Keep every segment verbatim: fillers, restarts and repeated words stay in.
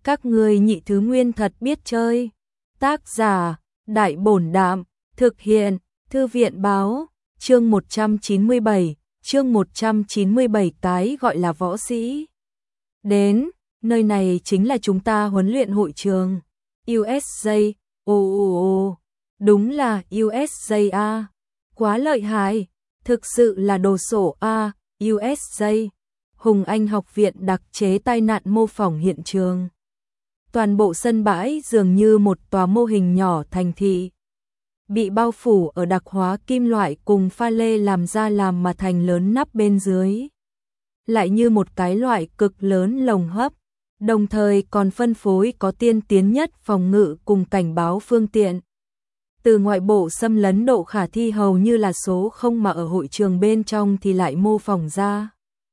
Các ngươi nhị thứ nguyên thật biết chơi. Tác giả, Đại Bổn Đạm, thực hiện, Thư viện báo, chương một trăm chín mươi bảy, chương một trăm chín mươi bảy cái gọi là võ sĩ. Đến, nơi này chính là chúng ta huấn luyện hội trường. u ét gi, ồ ồ ồ, đúng là u ét gi a, quá lợi hại, thực sự là đồ sổ a, u ét gi. Hùng Anh học viện đặc chế tai nạn mô phỏng hiện trường. Toàn bộ sân bãi dường như một tòa mô hình nhỏ thành thị, bị bao phủ ở đặc hóa kim loại cùng pha lê làm ra làm mà thành lớn nắp bên dưới. Lại như một cái loại cực lớn lồng hấp, đồng thời còn phân phối có tiên tiến nhất phòng ngự cùng cảnh báo phương tiện. Từ ngoại bộ xâm lấn độ khả thi hầu như là số không mà ở hội trường bên trong thì lại mô phỏng ra.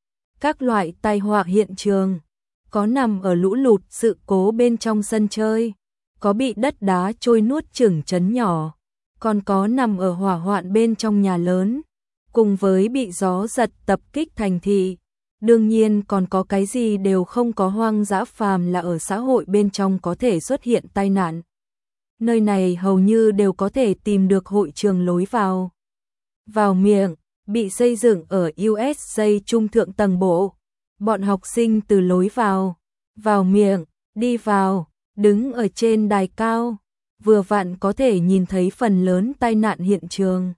Các loại tai họa hiện trường, có nằm ở lũ lụt sự cố bên trong sân chơi, có bị đất đá trôi nuốt chửng chấn nhỏ, còn có nằm ở hỏa hoạn bên trong nhà lớn, cùng với bị gió giật tập kích thành thị. Đương nhiên còn có cái gì đều không có hoang dã phàm là ở xã hội bên trong có thể xuất hiện tai nạn. Nơi này hầu như đều có thể tìm được hội trường lối vào. Vào miệng, bị xây dựng ở u ét gi trung thượng tầng bộ. Bọn học sinh từ lối vào, vào miệng, đi vào, đứng ở trên đài cao, vừa vặn có thể nhìn thấy phần lớn tai nạn hiện trường.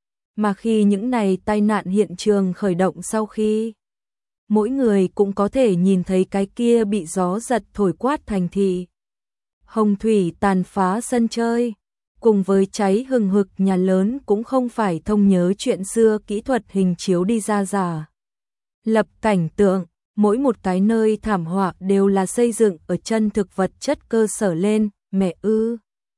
Mà khi những này tai nạn hiện trường khởi động sau khi, mỗi người cũng có thể nhìn thấy cái kia bị gió giật thổi quát thành thị. Hồng thủy tàn phá sân chơi, cùng với cháy hừng hực nhà lớn cũng không phải thông nhớ chuyện xưa kỹ thuật hình chiếu đi ra giả. Lập cảnh tượng, mỗi một cái nơi thảm họa đều là xây dựng ở chân thực vật chất cơ sở lên, mẹ ư.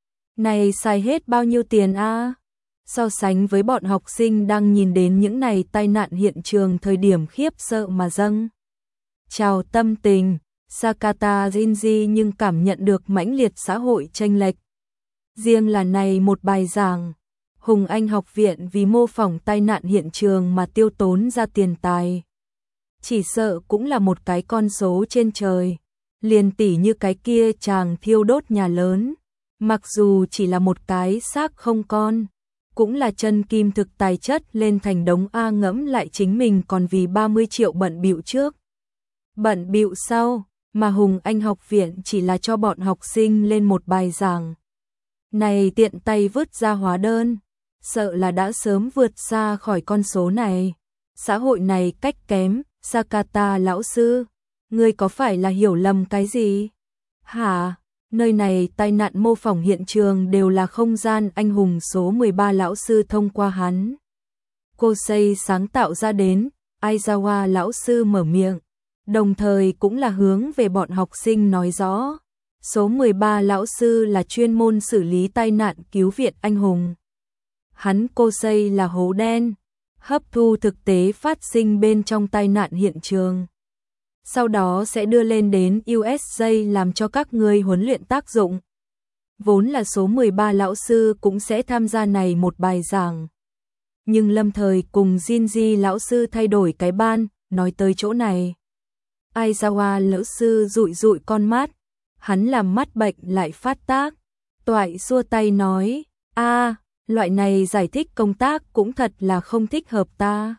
Này xài hết bao nhiêu tiền a? So sánh với bọn học sinh đang nhìn đến những này tai nạn hiện trường thời điểm khiếp sợ mà dâng. Chào tâm tình, Sakata Jinji nhưng cảm nhận được mãnh liệt xã hội chênh lệch. Riêng là này một bài giảng, Hùng Anh học viện vì mô phỏng tai nạn hiện trường mà tiêu tốn ra tiền tài. Chỉ sợ cũng là một cái con số trên trời, liền tỷ như cái kia chàng thiêu đốt nhà lớn, mặc dù chỉ là một cái xác không con, cũng là chân kim thực tài chất lên thành đống A ngẫm lại chính mình còn vì ba mươi triệu bận bịu trước. Bận bịu sau, mà Hùng Anh học viện chỉ là cho bọn học sinh lên một bài giảng. Này tiện tay vứt ra hóa đơn, sợ là đã sớm vượt xa khỏi con số này. Xã hội này cách kém, Sakata lão sư, ngươi có phải là hiểu lầm cái gì? Hả? Nơi này tai nạn mô phỏng hiện trường đều là không gian anh hùng số mười ba lão sư thông qua hắn. Kosei sáng tạo ra đến, Aizawa lão sư mở miệng, đồng thời cũng là hướng về bọn học sinh nói rõ. Số mười ba lão sư là chuyên môn xử lý tai nạn cứu viện anh hùng. Hắn Kosei là hố đen, hấp thu thực tế phát sinh bên trong tai nạn hiện trường. Sau đó sẽ đưa lên đến u ét gi làm cho các người huấn luyện tác dụng. Vốn là số mười ba lão sư cũng sẽ tham gia này một bài giảng. Nhưng lâm thời cùng Jinji lão sư thay đổi cái ban, nói tới chỗ này. Aizawa lão sư dụi dụi con mắt, hắn làm mắt bệnh lại phát tác. Toại xua tay nói, a loại này giải thích công tác cũng thật là không thích hợp ta.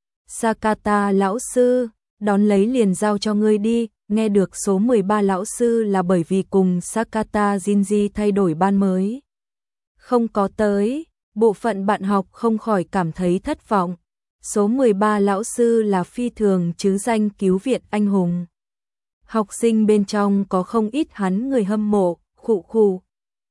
Sakata lão sư, đón lấy liền giao cho ngươi đi. Nghe được số mười ba lão sư là bởi vì cùng Sakata Jinji thay đổi ban mới. Không có tới, bộ phận bạn học không khỏi cảm thấy thất vọng. Số mười ba lão sư là phi thường chứ danh cứu viện anh hùng. Học sinh bên trong có không ít hắn người hâm mộ, khụ khụ.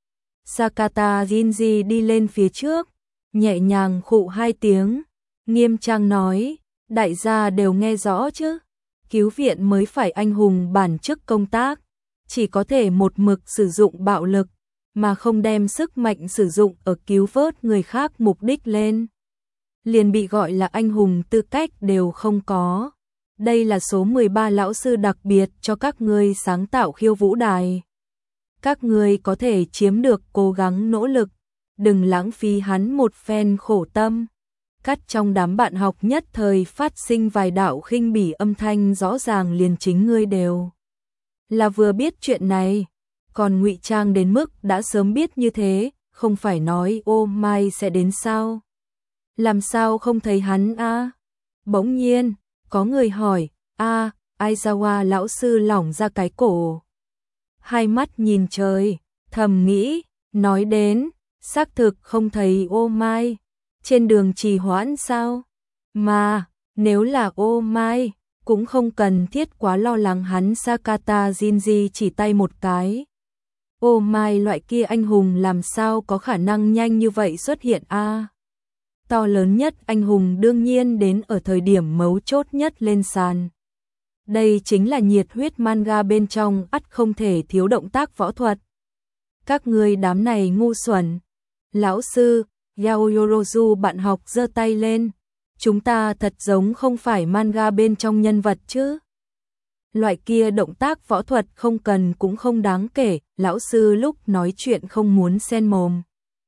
Sakata Jinji đi lên phía trước, nhẹ nhàng khụ hai tiếng, nghiêm trang nói, đại gia đều nghe rõ chứ, cứu viện mới phải anh hùng bản chức công tác, chỉ có thể một mực sử dụng bạo lực, mà không đem sức mạnh sử dụng ở cứu vớt người khác mục đích lên. Liền bị gọi là anh hùng tư cách đều không có. Đây là số mười ba lão sư đặc biệt cho các ngươi sáng tạo khiêu vũ đài. Các ngươi có thể chiếm được cố gắng nỗ lực, đừng lãng phí hắn một phen khổ tâm. Cắt trong đám bạn học nhất thời phát sinh vài đạo khinh bỉ âm thanh rõ ràng liền chính ngươi đều là vừa biết chuyện này, còn ngụy trang đến mức đã sớm biết như thế, không phải nói ô mai sẽ đến sao? Làm sao không thấy hắn a? Bỗng nhiên, có người hỏi, a, Aizawa lão sư lỏng ra cái cổ. Hai mắt nhìn trời, thầm nghĩ, nói đến, xác thực không thấy ô mai, trên đường trì hoãn sao? Mà, nếu là ô mai, cũng không cần thiết quá lo lắng hắn. Sakata Jinji chỉ tay một cái. Ô mai loại kia anh hùng làm sao có khả năng nhanh như vậy xuất hiện a? To lớn nhất anh hùng đương nhiên đến ở thời điểm mấu chốt nhất lên sàn. Đây chính là nhiệt huyết manga bên trong ắt không thể thiếu động tác võ thuật. Các ngươi đám này ngu xuẩn. Lão sư, Yaoyorozu bạn học giơ tay lên. Chúng ta thật giống không phải manga bên trong nhân vật chứ. Loại kia động tác võ thuật không cần cũng không đáng kể, lão sư lúc nói chuyện không muốn xen mồm.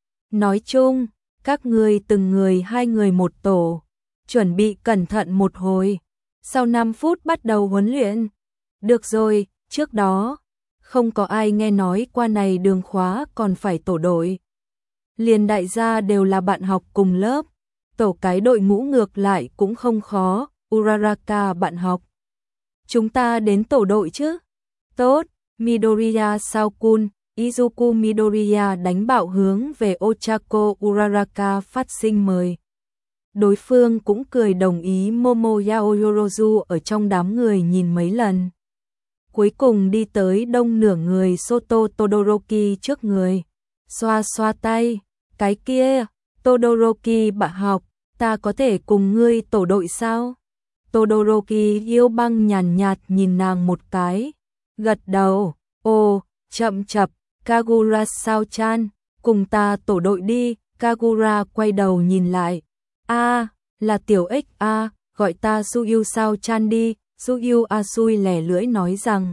Nói chung, các ngươi từng người hai người một tổ, chuẩn bị cẩn thận một hồi. Sau năm phút bắt đầu huấn luyện. Được rồi, trước đó, không có ai nghe nói qua này đường khóa còn phải tổ đội. Liền đại gia đều là bạn học cùng lớp. Tổ cái đội ngũ ngược lại cũng không khó. Uraraka bạn học. Chúng ta đến tổ đội chứ? Tốt, Midoriya Sao-kun, Izuku Midoriya đánh bạo hướng về Ochako Uraraka phát sinh mời. Đối phương cũng cười đồng ý. Momo Yaoyorozu ở trong đám người nhìn mấy lần. Cuối cùng đi tới đông nửa người Soto Todoroki trước người. Xoa xoa tay, cái kia, Todoroki bạn học, ta có thể cùng ngươi tổ đội sao? Todoroki yêu băng nhàn nhạt nhìn nàng một cái, gật đầu, ồ, chậm chập, Kagura sao chan, cùng ta tổ đội đi. Kagura quay đầu nhìn lại, a, là tiểu ích a, gọi ta Suyu sao chan đi. Suyu Asui lẻ lưỡi nói rằng,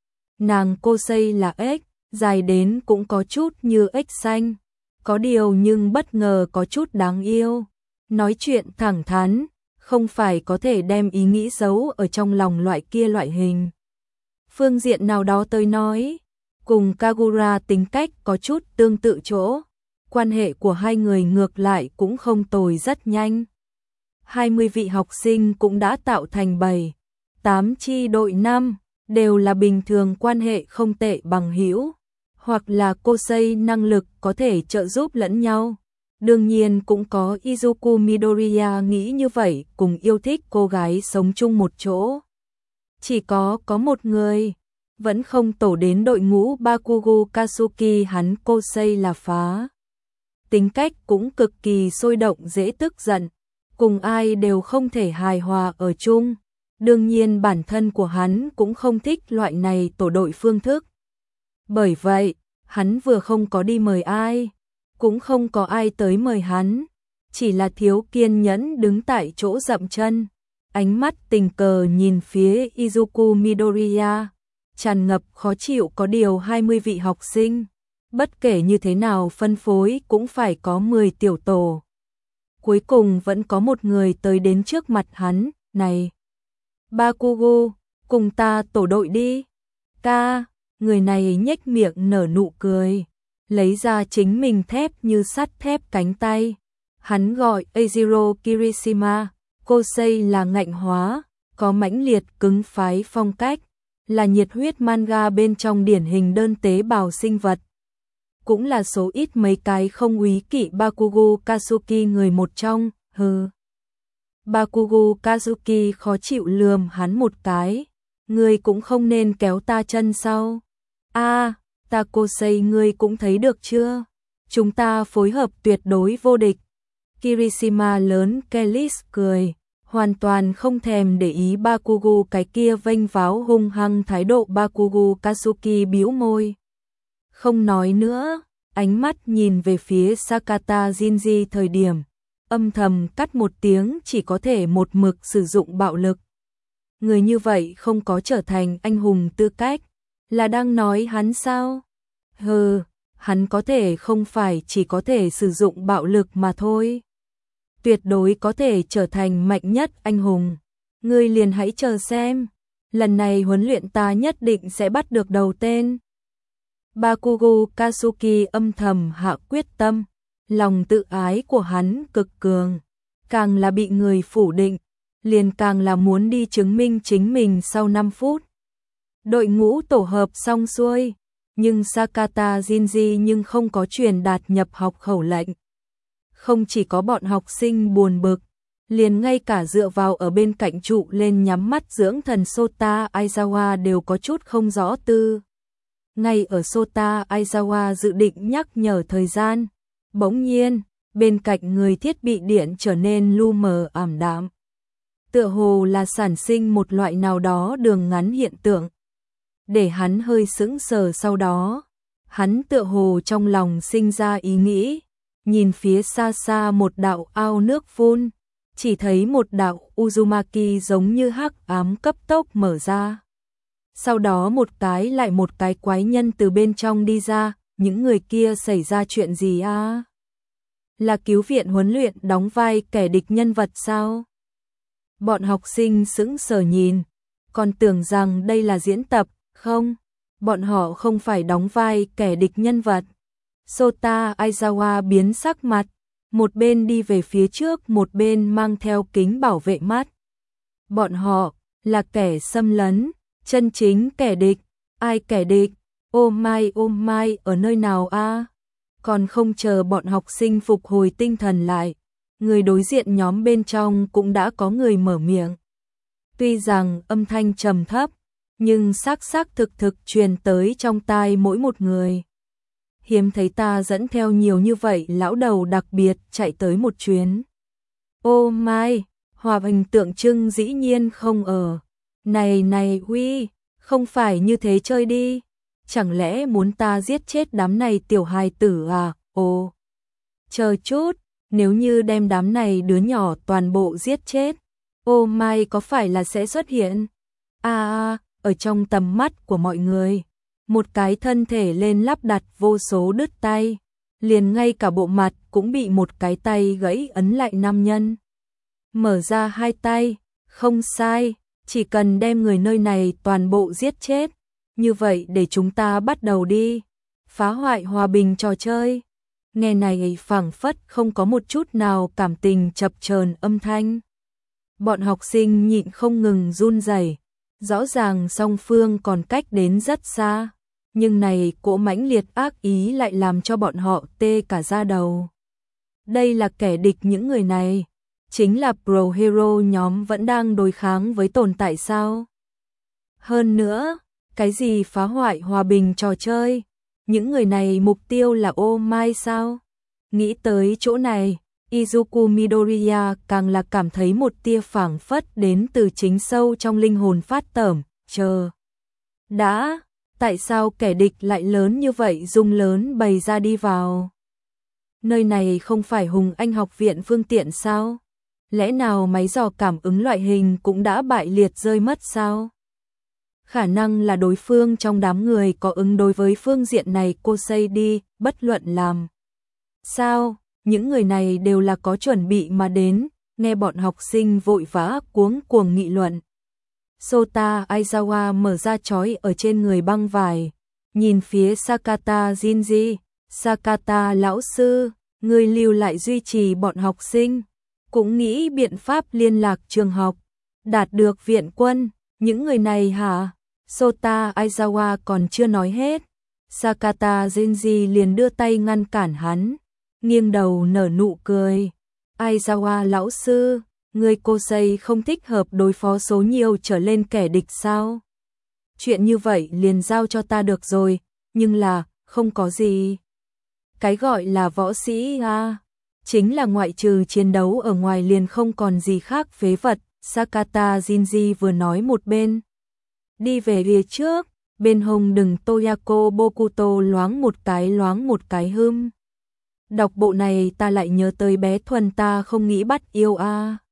nàng cô xây là ếch, dài đến cũng có chút như ếch xanh, có điều nhưng bất ngờ có chút đáng yêu. Nói chuyện thẳng thắn, không phải có thể đem ý nghĩ giấu ở trong lòng loại kia loại hình. Phương diện nào đó tôi nói, cùng Kagura tính cách có chút tương tự chỗ, quan hệ của hai người ngược lại cũng không tồi rất nhanh. hai mươi vị học sinh cũng đã tạo thành bảy, tám chi đội năm, đều là bình thường quan hệ không tệ bằng hữu, hoặc là cô xây năng lực có thể trợ giúp lẫn nhau. Đương nhiên cũng có Izuku Midoriya nghĩ như vậy, cùng yêu thích cô gái sống chung một chỗ. Chỉ có có một người, vẫn không tổ đến đội ngũ Bakugo Katsuki. Hắn cô xây là phá. Tính cách cũng cực kỳ sôi động dễ tức giận, cùng ai đều không thể hài hòa ở chung. Đương nhiên bản thân của hắn cũng không thích loại này tổ đội phương thức. Bởi vậy, hắn vừa không có đi mời ai, cũng không có ai tới mời hắn, chỉ là thiếu kiên nhẫn đứng tại chỗ dậm chân, ánh mắt tình cờ nhìn phía Izuku Midoriya, tràn ngập khó chịu. Có điều hai mươi vị học sinh, bất kể như thế nào phân phối cũng phải có mười tiểu tổ. Cuối cùng vẫn có một người tới đến trước mặt hắn, này, Bakugo, cùng ta tổ đội đi. Ca, người này nhếch miệng nở nụ cười, lấy ra chính mình thép như sắt thép cánh tay. Hắn gọi Eijiro Kirishima, cô xây là ngạnh hóa, có mãnh liệt cứng phái phong cách, là nhiệt huyết manga bên trong điển hình đơn tế bào sinh vật. Cũng là số ít mấy cái không úy kỵ Bakugo Katsuki người một trong, hừ. Bakugo Katsuki khó chịu lườm hắn một cái, ngươi cũng không nên kéo ta chân sau. A, ta cô xây ngươi cũng thấy được chưa? Chúng ta phối hợp tuyệt đối vô địch. Kirishima lớn Kelis cười, hoàn toàn không thèm để ý Bakugo cái kia vênh váo hung hăng thái độ. Bakugo Katsuki bĩu môi, không nói nữa, ánh mắt nhìn về phía Sakata Jinji thời điểm, âm thầm cắt một tiếng, chỉ có thể một mực sử dụng bạo lực. Người như vậy không có trở thành anh hùng tư cách, là đang nói hắn sao? Hừ, hắn có thể không phải chỉ có thể sử dụng bạo lực mà thôi. Tuyệt đối có thể trở thành mạnh nhất anh hùng. Ngươi liền hãy chờ xem. lần này huấn luyện ta nhất định sẽ bắt được đầu tên. Bakugo Katsuki âm thầm hạ quyết tâm, lòng tự ái của hắn cực cường, càng là bị người phủ định, liền càng là muốn đi chứng minh chính mình sau năm phút. Đội ngũ tổ hợp xong xuôi, nhưng Sakata Shinji nhưng không có truyền đạt nhập học khẩu lệnh. Không chỉ có bọn học sinh buồn bực, liền ngay cả dựa vào ở bên cạnh trụ lên nhắm mắt dưỡng thần Sota Aizawa đều có chút không rõ tư. Ngay ở Sota Aizawa dự định nhắc nhở thời gian, bỗng nhiên, bên cạnh người thiết bị điện trở nên lu mờ ảm đạm. Tựa hồ là sản sinh một loại nào đó đường ngắn hiện tượng. Để hắn hơi sững sờ sau đó, hắn tựa hồ trong lòng sinh ra ý nghĩ, nhìn phía xa xa một đạo ao nước phun, chỉ thấy một đạo Uzumaki giống như hắc ám cấp tốc mở ra. Sau đó một cái lại một cái quái nhân từ bên trong đi ra, những người kia xảy ra chuyện gì à? Là cứu viện huấn luyện đóng vai kẻ địch nhân vật sao? Bọn học sinh sững sờ nhìn, còn tưởng rằng đây là diễn tập, không, bọn họ không phải đóng vai kẻ địch nhân vật. Sota Aizawa biến sắc mặt, một bên đi về phía trước một bên mang theo kính bảo vệ mắt. Bọn họ là kẻ xâm lấn, chân chính kẻ địch, ai kẻ địch, ô mai ô mai ở nơi nào a? Còn không chờ bọn học sinh phục hồi tinh thần lại, người đối diện nhóm bên trong cũng đã có người mở miệng. Tuy rằng âm thanh trầm thấp, nhưng xác xác thực thực truyền tới trong tai mỗi một người. Hiếm thấy ta dẫn theo nhiều như vậy lão đầu đặc biệt chạy tới một chuyến. Ô mai, hòa bình tượng trưng dĩ nhiên không ở. Này này huy, không phải như thế chơi đi. Chẳng lẽ muốn ta giết chết đám này tiểu hài tử à? Ồ, chờ chút, nếu như đem đám này đứa nhỏ toàn bộ giết chết, ô mai có phải là sẽ xuất hiện? À à, ở trong tầm mắt của mọi người, một cái thân thể lên lắp đặt vô số đứt tay, liền ngay cả bộ mặt cũng bị một cái tay gãy ấn lại nam nhân. Mở ra hai tay, không sai, chỉ cần đem người nơi này toàn bộ giết chết, như vậy để chúng ta bắt đầu đi, phá hoại hòa bình trò chơi. Nghe này phảng phất không có một chút nào cảm tình chập chờn âm thanh. Bọn học sinh nhịn không ngừng run rẩy, rõ ràng song phương còn cách đến rất xa, nhưng này cỗ mãnh liệt ác ý lại làm cho bọn họ tê cả da đầu. Đây là kẻ địch, những người này chính là Pro Hero nhóm vẫn đang đối kháng với tồn tại sao? Hơn nữa, cái gì phá hoại hòa bình trò chơi? Những người này mục tiêu là ô mai sao? Nghĩ tới chỗ này, Izuku Midoriya càng là cảm thấy một tia phảng phất đến từ chính sâu trong linh hồn phát tởm, chờ. Đã, tại sao kẻ địch lại lớn như vậy dung lớn bày ra đi vào? Nơi này không phải Hùng Anh học viện phương tiện sao? Lẽ nào máy dò cảm ứng loại hình cũng đã bại liệt rơi mất sao? Khả năng là đối phương trong đám người có ứng đối với phương diện này cô xây đi, bất luận làm. Sao, những người này đều là có chuẩn bị mà đến, nghe bọn học sinh vội vã cuống cuồng nghị luận. Sota Aizawa mở ra trói ở trên người băng vải, nhìn phía Sakata Shinji. Sakata lão sư, người lưu lại duy trì bọn học sinh, cũng nghĩ biện pháp liên lạc trường học, đạt được viện quân, những người này hả? Sota Aizawa còn chưa nói hết, Sakata Shinji liền đưa tay ngăn cản hắn, nghiêng đầu nở nụ cười. Aizawa lão sư, người cô xây không thích hợp đối phó số nhiều trở lên kẻ địch sao? Chuyện như vậy liền giao cho ta được rồi, nhưng là, không có gì. Cái gọi là võ sĩ à, chính là ngoại trừ chiến đấu ở ngoài liền không còn gì khác phế vật. Sakata Shinji vừa nói một bên đi về phía trước, bên hông đừng Toyako Bokuto loáng một cái loáng một cái hưng. Đọc bộ này ta lại nhớ tới bé Thuần ta không nghĩ bắt yêu a. À.